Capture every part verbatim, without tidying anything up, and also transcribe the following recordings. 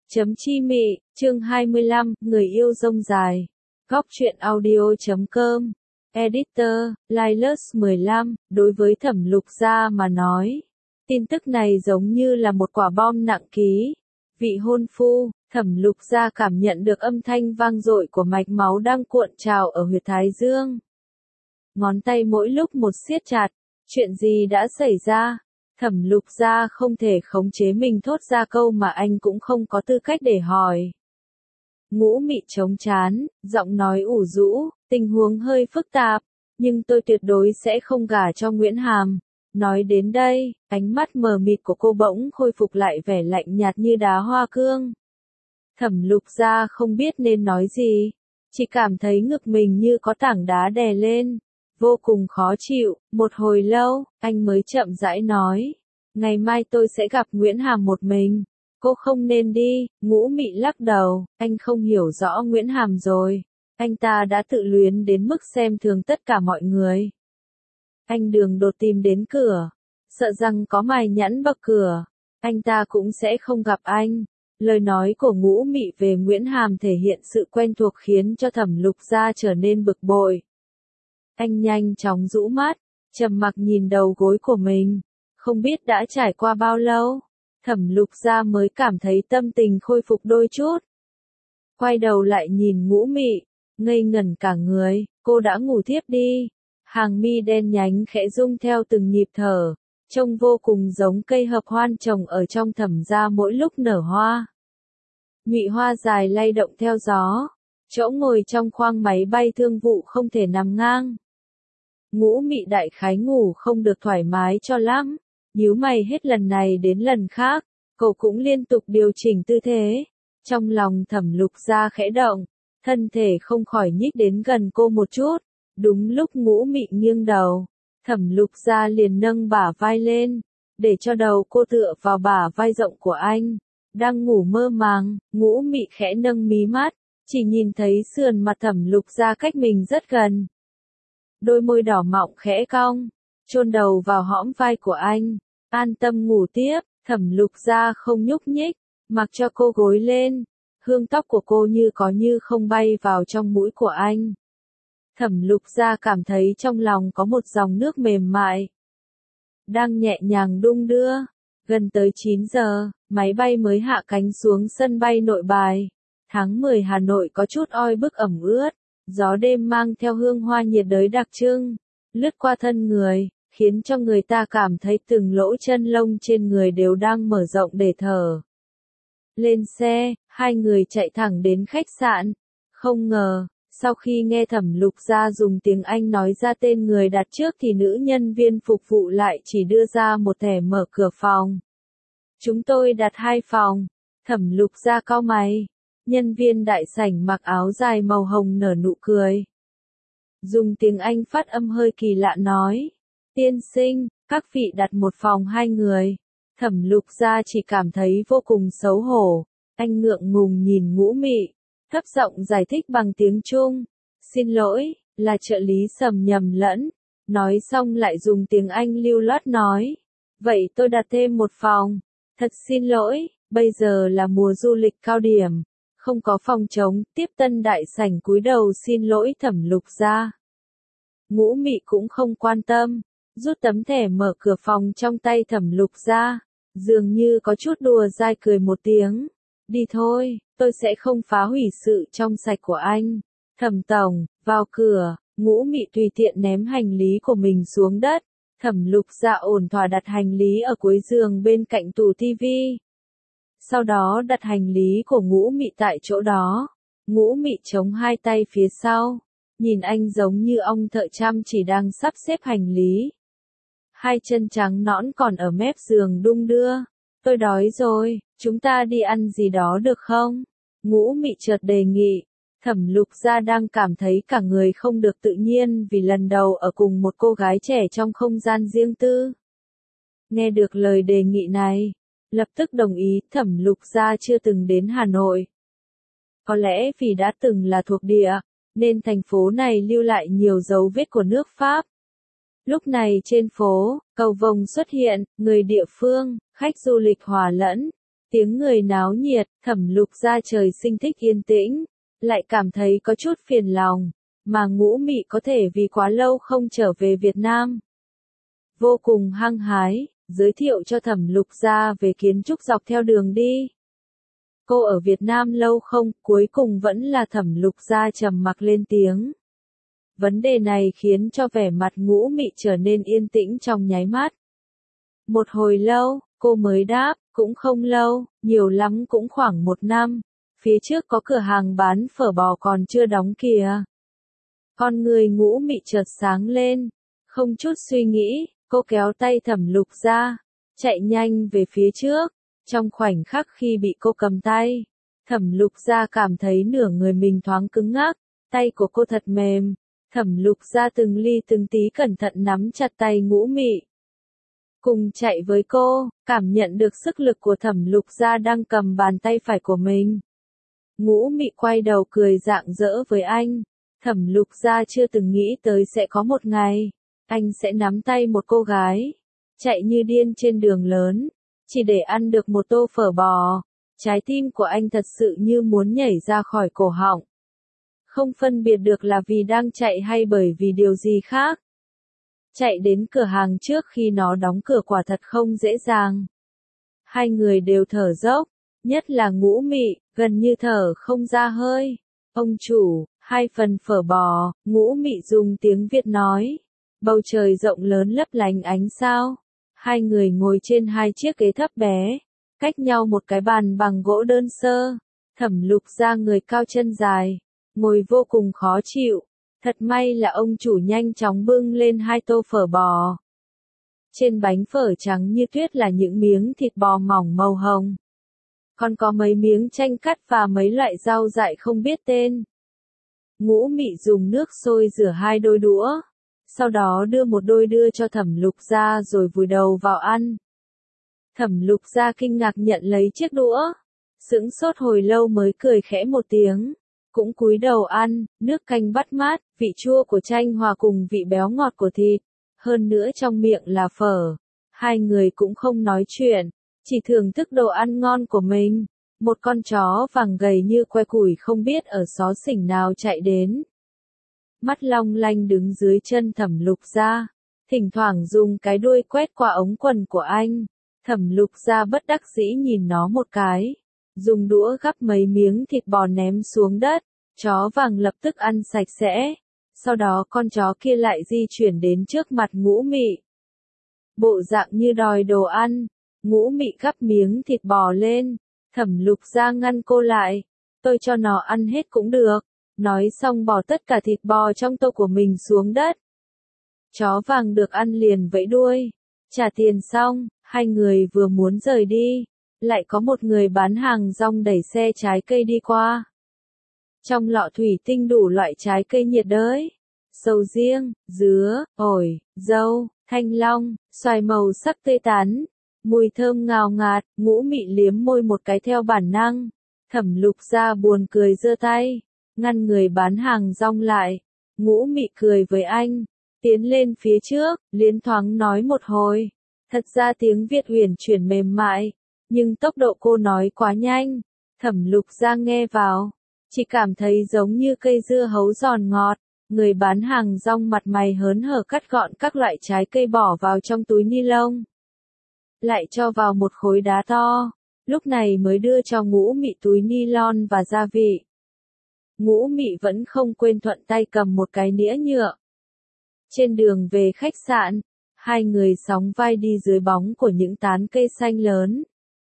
Chấm chi mị, chương hai mươi lăm, người yêu rông dài. Góc truyện audio chấm com. Editor, Linus mười lăm, đối với Thẩm Lục Gia mà nói. Tin tức này giống như là một quả bom nặng ký. Vị hôn phu, Thẩm Lục Gia cảm nhận được âm thanh vang dội của mạch máu đang cuộn trào ở huyệt thái dương. Ngón tay mỗi lúc một siết chặt. Chuyện gì đã xảy ra? Thẩm Lục Gia không thể khống chế mình thốt ra câu mà anh cũng không có tư cách để hỏi. Ngũ Mị chống chán, giọng nói ủ rũ, tình huống hơi phức tạp, nhưng tôi tuyệt đối sẽ không gả cho Nguyễn Hàm. Nói đến đây, ánh mắt mờ mịt của cô bỗng khôi phục lại vẻ lạnh nhạt như đá hoa cương. Thẩm Lục Gia không biết nên nói gì, chỉ cảm thấy ngực mình như có tảng đá đè lên. Vô cùng khó chịu, một hồi lâu, anh mới chậm rãi nói. Ngày mai tôi sẽ gặp Nguyễn Hàm một mình. Cô không nên đi. Ngũ Mị lắc đầu, anh không hiểu rõ Nguyễn Hàm rồi. Anh ta đã tự luyến đến mức xem thường tất cả mọi người. Anh đường đột tìm đến cửa. Sợ rằng có mài nhẵn bậc cửa. Anh ta cũng sẽ không gặp anh. Lời nói của Ngũ Mị về Nguyễn Hàm thể hiện sự quen thuộc khiến cho Thẩm Lục Gia trở nên bực bội. Anh nhanh chóng rũ mắt, trầm mặc nhìn đầu gối của mình. Không biết đã trải qua bao lâu, Thẩm Lục Gia mới cảm thấy tâm tình khôi phục đôi chút. Quay đầu lại nhìn Ngũ Mị, ngây ngẩn cả người, cô đã ngủ thiếp đi. Hàng mi đen nhánh khẽ rung theo từng nhịp thở, trông vô cùng giống cây hợp hoan trồng ở trong Thẩm gia mỗi lúc nở hoa. Nhụy hoa dài lay động theo gió, chỗ ngồi trong khoang máy bay thương vụ không thể nằm ngang. Ngũ Mị đại khái ngủ không được thoải mái cho lắm, nhíu mày hết lần này đến lần khác, cậu cũng liên tục điều chỉnh tư thế. Trong lòng Thẩm Lục Gia khẽ động, thân thể không khỏi nhích đến gần cô một chút. Đúng lúc Ngũ Mị nghiêng đầu, Thẩm Lục Gia liền nâng bả vai lên, để cho đầu cô tựa vào bả vai rộng của anh. Đang ngủ mơ màng, Ngũ Mị khẽ nâng mí mắt, chỉ nhìn thấy sườn mặt Thẩm Lục Gia cách mình rất gần. Đôi môi đỏ mọng khẽ cong, chôn đầu vào hõm vai của anh, an tâm ngủ tiếp. Thẩm Lục Gia không nhúc nhích, mặc cho cô gối lên, hương tóc của cô như có như không bay vào trong mũi của anh. Thẩm Lục Gia cảm thấy trong lòng có một dòng nước mềm mại đang nhẹ nhàng đung đưa. Gần tới chín giờ, máy bay mới hạ cánh xuống sân bay Nội Bài. Tháng mười Hà Nội có chút oi bức ẩm ướt. Gió đêm mang theo hương hoa nhiệt đới đặc trưng, lướt qua thân người, khiến cho người ta cảm thấy từng lỗ chân lông trên người đều đang mở rộng để thở. Lên xe, hai người chạy thẳng đến khách sạn. Không ngờ, sau khi nghe Thẩm Lục Gia dùng tiếng Anh nói ra tên người đặt trước thì nữ nhân viên phục vụ lại chỉ đưa ra một thẻ mở cửa phòng. Chúng tôi đặt hai phòng. Thẩm Lục Gia cau mày. Nhân viên đại sảnh mặc áo dài màu hồng nở nụ cười. Dùng tiếng Anh phát âm hơi kỳ lạ nói. Tiên sinh, các vị đặt một phòng hai người. Thẩm Lục Gia chỉ cảm thấy vô cùng xấu hổ. Anh ngượng ngùng nhìn Ngũ Mị, thấp giọng giải thích bằng tiếng Trung. Xin lỗi, là trợ lý Sầm nhầm lẫn. Nói xong lại dùng tiếng Anh lưu loát nói. Vậy tôi đặt thêm một phòng. Thật xin lỗi, bây giờ là mùa du lịch cao điểm. Không có phòng trống. Tiếp tân đại sảnh cúi đầu xin lỗi Thẩm Lục Gia. Ngũ Mị cũng không quan tâm, rút tấm thẻ mở cửa phòng trong tay Thẩm Lục Gia, dường như có chút đùa dai cười một tiếng. Đi thôi, tôi sẽ không phá hủy sự trong sạch của anh. Thẩm tổng, vào cửa. Ngũ Mị tùy tiện ném hành lý của mình xuống đất. Thẩm Lục Gia ổn thỏa đặt hành lý ở cuối giường bên cạnh tủ tivi. Sau đó đặt hành lý của Ngũ Mị tại chỗ đó. Ngũ Mị chống hai tay phía sau, nhìn anh giống như ông thợ chăm chỉ đang sắp xếp hành lý. Hai chân trắng nõn còn ở mép giường đung đưa. Tôi đói rồi, chúng ta đi ăn gì đó được không? Ngũ Mị chợt đề nghị. Thẩm Lục Gia đang cảm thấy cả người không được tự nhiên vì lần đầu ở cùng một cô gái trẻ trong không gian riêng tư. Nghe được lời đề nghị này, lập tức đồng ý. Thẩm Lục Gia chưa từng đến Hà Nội. Có lẽ vì đã từng là thuộc địa, nên thành phố này lưu lại nhiều dấu vết của nước Pháp. Lúc này trên phố, cầu vồng xuất hiện, người địa phương, khách du lịch hòa lẫn, Tiếng người náo nhiệt, Thẩm Lục Gia trời sinh thích yên tĩnh, lại cảm thấy có chút phiền lòng, mà Ngũ Mị có thể vì quá lâu không trở về Việt Nam. Vô cùng hăng hái, giới thiệu cho Thẩm Lục Gia về kiến trúc dọc theo đường đi. Cô ở Việt Nam lâu không, cuối cùng vẫn là Thẩm Lục Gia trầm mặc lên tiếng. Vấn đề này khiến cho vẻ mặt Ngũ Mị trở nên yên tĩnh trong nháy mắt. Một hồi lâu, cô mới đáp, cũng không lâu, nhiều lắm cũng khoảng một năm. Phía trước có cửa hàng bán phở bò còn chưa đóng kìa. Con người Ngũ Mị chợt sáng lên, không chút suy nghĩ, cô kéo tay Thẩm Lục Gia, chạy nhanh về phía trước. Trong khoảnh khắc khi bị cô cầm tay, Thẩm Lục Gia cảm thấy nửa người mình thoáng cứng ngắc, tay của cô thật mềm. Thẩm Lục Gia từng ly từng tí cẩn thận nắm chặt tay Ngũ Mị. Cùng chạy với cô, cảm nhận được sức lực của Thẩm Lục Gia đang cầm bàn tay phải của mình. Ngũ Mị quay đầu cười rạng rỡ với anh. Thẩm Lục Gia chưa từng nghĩ tới sẽ có một ngày, anh sẽ nắm tay một cô gái, chạy như điên trên đường lớn, chỉ để ăn được một tô phở bò. Trái tim của anh thật sự như muốn nhảy ra khỏi cổ họng. Không phân biệt được là vì đang chạy hay bởi vì điều gì khác. Chạy đến cửa hàng trước khi nó đóng cửa quả thật không dễ dàng. Hai người đều thở dốc, nhất là Ngũ Mị, gần như thở không ra hơi. Ông chủ, hai phần phở bò, Ngũ Mị dùng tiếng Việt nói. Bầu trời rộng lớn lấp lánh ánh sao. Hai người ngồi trên hai chiếc ghế thấp bé, cách nhau một cái bàn bằng gỗ đơn sơ. Thẩm Lục Gia người cao chân dài, ngồi vô cùng khó chịu. Thật may là ông chủ nhanh chóng bưng lên hai tô phở bò. Trên bánh phở trắng như tuyết là những miếng thịt bò mỏng màu hồng. Còn có mấy miếng chanh cắt và mấy loại rau dại không biết tên. Ngũ Mị dùng nước sôi rửa hai đôi đũa, sau đó đưa một đôi đưa cho Thẩm Lục Gia rồi vùi đầu vào ăn. Thẩm Lục Gia kinh ngạc nhận lấy chiếc đũa, sững sốt hồi lâu mới cười khẽ một tiếng, cũng cúi đầu ăn. Nước canh bắt mát, vị chua của chanh hòa cùng vị béo ngọt của thịt, hơn nữa trong miệng là phở. Hai người cũng không nói chuyện, chỉ thưởng thức đồ ăn ngon của mình. Một con chó vàng gầy như que củi không biết ở xó xỉnh nào chạy đến. Mắt long lanh đứng dưới chân Thẩm Lục Gia, thỉnh thoảng dùng cái đuôi quét qua ống quần của anh. Thẩm Lục Gia bất đắc dĩ nhìn nó một cái, dùng đũa gắp mấy miếng thịt bò ném xuống đất. Chó vàng lập tức ăn sạch sẽ, sau đó con chó kia lại di chuyển đến trước mặt Ngũ Mị. Bộ dạng như đòi đồ ăn, Ngũ Mị gắp miếng thịt bò lên, Thẩm Lục Gia ngăn cô lại, tôi cho nó ăn hết cũng được. Nói xong bỏ tất cả thịt bò trong tô của mình xuống đất. Chó vàng được ăn liền vẫy đuôi, trả tiền xong, hai người vừa muốn rời đi, lại có một người bán hàng rong đẩy xe trái cây đi qua. Trong lọ thủy tinh đủ loại trái cây nhiệt đới, sầu riêng, dứa, ổi, dâu, thanh long, xoài màu sắc tươi tắn, mùi thơm ngào ngạt. Ngũ Mị liếm môi một cái theo bản năng. Thẩm Lục Gia buồn cười giơ tay, ngăn người bán hàng rong lại. Ngũ Mị cười với anh, tiến lên phía trước, liến thoáng nói một hồi. Thật ra tiếng Việt huyền chuyển mềm mại, nhưng tốc độ cô nói quá nhanh. Thẩm Lục Gia nghe vào, chỉ cảm thấy giống như cây dưa hấu giòn ngọt. Người bán hàng rong mặt mày hớn hở cắt gọn các loại trái cây bỏ vào trong túi ni lông, lại cho vào một khối đá to, lúc này mới đưa cho Ngũ Mị túi ni lon và gia vị. Ngũ Mị vẫn không quên thuận tay cầm một cái nĩa nhựa. Trên đường về khách sạn, hai người sóng vai đi dưới bóng của những tán cây xanh lớn.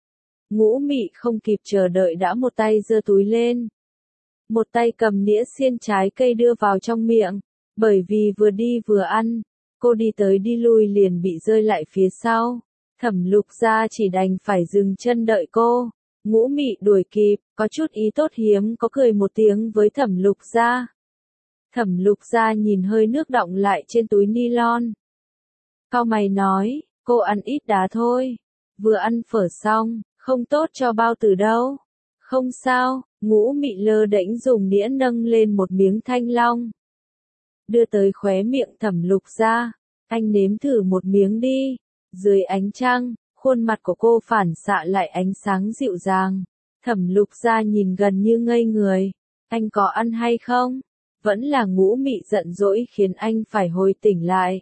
Ngũ Mị không kịp chờ đợi đã một tay giơ túi lên, một tay cầm nĩa xiên trái cây đưa vào trong miệng. Bởi vì vừa đi vừa ăn, cô đi tới đi lui liền bị rơi lại phía sau. Thẩm Lục Gia chỉ đành phải dừng chân đợi cô. Ngũ Mị đuổi kịp, có chút ý tốt hiếm có cười một tiếng với Thẩm Lục Gia. Thẩm Lục Gia nhìn hơi nước đọng lại trên túi ni lon, cau mày nói, cô ăn ít đá thôi, vừa ăn phở xong, không tốt cho bao tử đâu. Không sao. Ngũ Mị lơ đễnh dùng đĩa nâng lên một miếng thanh long, đưa tới khóe miệng Thẩm Lục Gia. Anh nếm thử một miếng đi. Dưới ánh trăng, Khuôn mặt của cô phản xạ lại ánh sáng dịu dàng. Thẩm Lục Gia nhìn gần như ngây người. Anh có ăn hay không? Vẫn là Ngũ Mị giận dỗi khiến anh phải hồi tỉnh lại.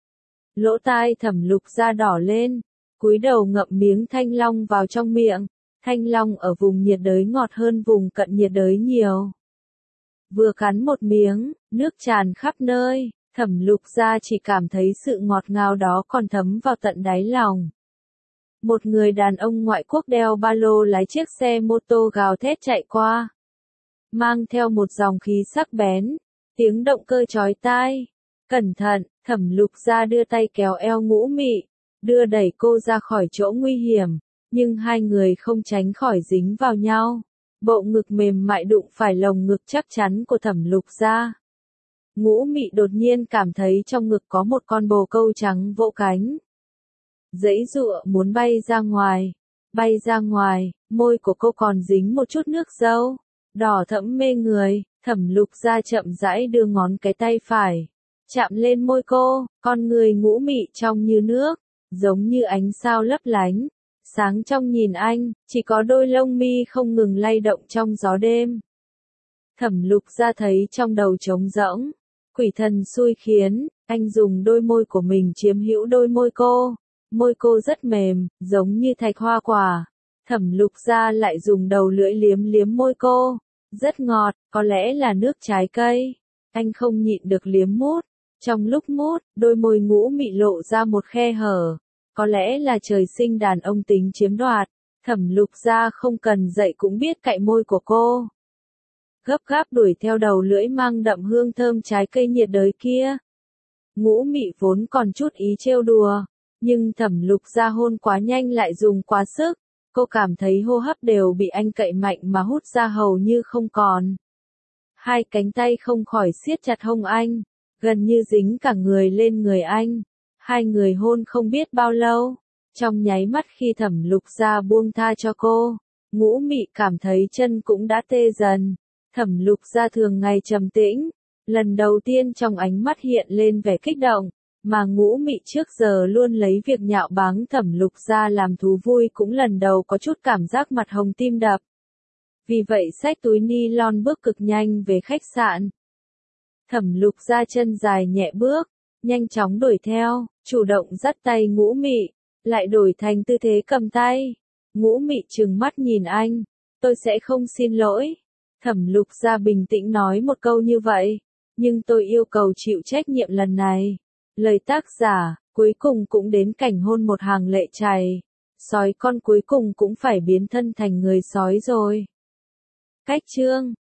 Lỗ tai Thẩm Lục Gia đỏ lên, cúi đầu ngậm miếng thanh long vào trong miệng. Thanh long ở vùng nhiệt đới ngọt hơn vùng cận nhiệt đới nhiều. Vừa cắn một miếng, nước tràn khắp nơi, Thẩm Lục Gia chỉ cảm thấy sự ngọt ngào đó còn thấm vào tận đáy lòng. Một người đàn ông ngoại quốc đeo ba lô lái chiếc xe mô tô gào thét chạy qua. Mang theo một dòng khí sắc bén, tiếng động cơ chói tai. Cẩn thận, Thẩm Lục Gia đưa tay kéo eo Ngũ Mị, đưa đẩy cô ra khỏi chỗ nguy hiểm, nhưng hai người không tránh khỏi dính vào nhau. Bộ ngực mềm mại đụng phải lồng ngực chắc chắn của Thẩm Lục Gia. Ngũ Mị đột nhiên cảm thấy trong ngực có một con bồ câu trắng vỗ cánh. Giãy giụa muốn bay ra ngoài, bay ra ngoài, môi của cô còn dính một chút nước dâu, đỏ thẫm mê người. Thẩm Lục Gia chậm rãi đưa ngón cái tay phải, chạm lên môi cô, con người Ngũ Mị trong như nước, giống như ánh sao lấp lánh, sáng trong nhìn anh, chỉ có đôi lông mi không ngừng lay động trong gió đêm. Thẩm Lục Gia thấy trong đầu trống rỗng, quỷ thần xui khiến, anh dùng đôi môi của mình chiếm hữu đôi môi cô. Môi cô rất mềm, giống như thạch hoa quả. Thẩm Lục Gia lại dùng đầu lưỡi liếm liếm môi cô. Rất ngọt, có lẽ là nước trái cây. Anh không nhịn được liếm mút. Trong lúc mút, đôi môi Ngũ Mị lộ ra một khe hở. Có lẽ là trời sinh đàn ông tính chiếm đoạt. Thẩm Lục Gia không cần dạy cũng biết cạy môi của cô. Gấp gáp đuổi theo đầu lưỡi mang đậm hương thơm trái cây nhiệt đới kia. Ngũ Mị vốn còn chút ý trêu đùa. Nhưng Thẩm Lục Gia hôn quá nhanh lại dùng quá sức, cô cảm thấy hô hấp đều bị anh cậy mạnh mà hút ra hầu như không còn. Hai cánh tay không khỏi siết chặt hông anh, gần như dính cả người lên người anh. Hai người hôn không biết bao lâu, trong nháy mắt khi Thẩm Lục Gia buông tha cho cô, Ngũ Mị cảm thấy chân cũng đã tê dần. Thẩm Lục Gia thường ngày trầm tĩnh, lần đầu tiên trong ánh mắt hiện lên vẻ kích động. Mà Ngũ Mị trước giờ luôn lấy việc nhạo báng Thẩm Lục Gia làm thú vui cũng lần đầu có chút cảm giác mặt hồng tim đập. Vì vậy xách túi ni lon bước cực nhanh về khách sạn. Thẩm Lục Gia chân dài nhẹ bước, nhanh chóng đuổi theo, chủ động dắt tay Ngũ Mị, lại đổi thành tư thế cầm tay. Ngũ Mị trừng mắt nhìn anh, tôi sẽ không xin lỗi. Thẩm Lục Gia bình tĩnh nói một câu như vậy, nhưng tôi yêu cầu chịu trách nhiệm lần này. Lời tác giả, cuối cùng cũng đến cảnh hôn một hàng lệ chảy. Sói con cuối cùng cũng phải biến thân thành người sói rồi. Cách chương